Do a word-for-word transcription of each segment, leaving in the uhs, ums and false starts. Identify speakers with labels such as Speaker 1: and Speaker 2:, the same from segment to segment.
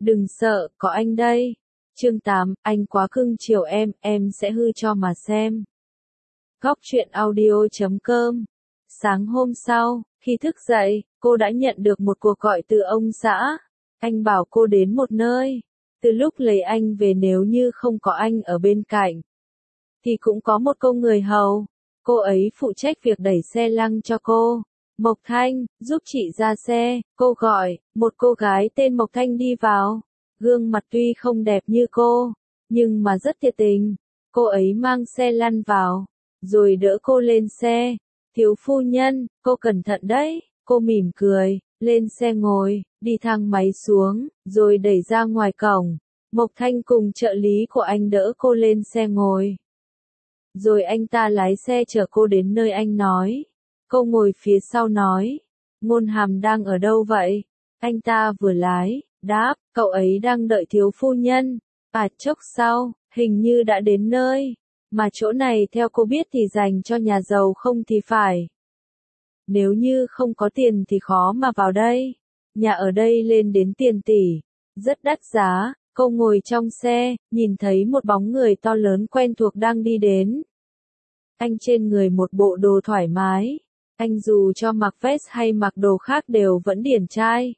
Speaker 1: Đừng sợ, có anh đây. Chương tám, anh quá cưng chiều em, em sẽ hư cho mà xem. Góc truyện audio chấm com. Sáng hôm sau, khi thức dậy, cô đã nhận được một cuộc gọi từ ông xã. Anh bảo cô đến một nơi. Từ lúc lấy anh về nếu như không có anh ở bên cạnh, thì cũng có một cô người hầu. Cô ấy phụ trách việc đẩy xe lăng cho cô. Mộc Thanh, giúp chị ra xe, cô gọi. Một cô gái tên Mộc Thanh đi vào. Gương mặt tuy không đẹp như cô, nhưng mà rất nhiệt tình. Cô ấy mang xe lăn vào, rồi đỡ cô lên xe. Thiếu phu nhân, cô cẩn thận đấy. Cô mỉm cười, lên xe ngồi, đi thang máy xuống, rồi đẩy ra ngoài cổng. Mộc Thanh cùng trợ lý của anh đỡ cô lên xe ngồi. Rồi anh ta lái xe chở cô đến nơi anh nói. Cô ngồi phía sau nói, Ngôn Hàm đang ở đâu vậy? Anh ta vừa lái, đáp, cậu ấy đang đợi thiếu phu nhân. À chốc sau, hình như đã đến nơi. Mà chỗ này theo cô biết thì dành cho nhà giàu không thì phải. Nếu như không có tiền thì khó mà vào đây. Nhà ở đây lên đến tiền tỷ, rất đắt giá. Cô ngồi trong xe, nhìn thấy một bóng người to lớn quen thuộc đang đi đến. Anh trên người một bộ đồ thoải mái. Anh dù cho mặc vest hay mặc đồ khác đều vẫn điển trai.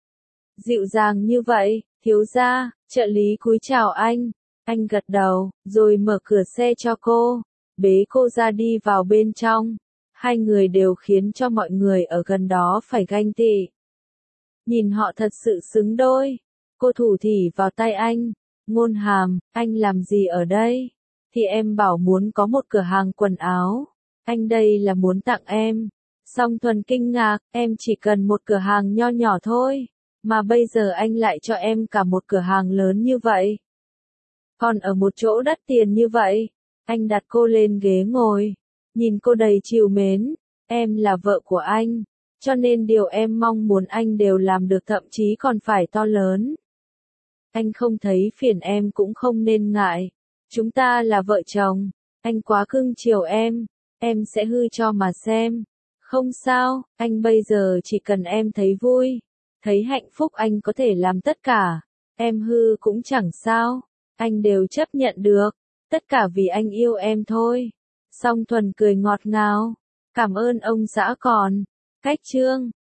Speaker 1: Dịu dàng như vậy, thiếu gia, trợ lý cúi chào anh. Anh gật đầu, rồi mở cửa xe cho cô, bế cô ra đi vào bên trong. Hai người đều khiến cho mọi người ở gần đó phải ganh tị. Nhìn họ thật sự xứng đôi. Cô thủ thỉ vào tay anh. Ngôn Hàm, anh làm gì ở đây? Thì em bảo muốn có một cửa hàng quần áo. Anh đây là muốn tặng em. Song Thuần kinh ngạc, em chỉ cần một cửa hàng nho nhỏ thôi. Mà bây giờ anh lại cho em cả một cửa hàng lớn như vậy. Còn ở một chỗ đắt tiền như vậy. Anh đặt cô lên ghế ngồi. Nhìn cô đầy trìu mến. Em là vợ của anh. Cho nên điều em mong muốn anh đều làm được, thậm chí còn phải to lớn. Anh không thấy phiền em cũng không nên ngại. Chúng ta là vợ chồng. Anh quá cưng chiều em. Em sẽ hư cho mà xem. Không sao, anh bây giờ chỉ cần em thấy vui. Thấy hạnh phúc anh có thể làm tất cả. Em hư cũng chẳng sao. Anh đều chấp nhận được. Tất cả vì anh yêu em thôi. Song Thuần cười ngọt ngào. Cảm ơn ông xã còn. Cách chương.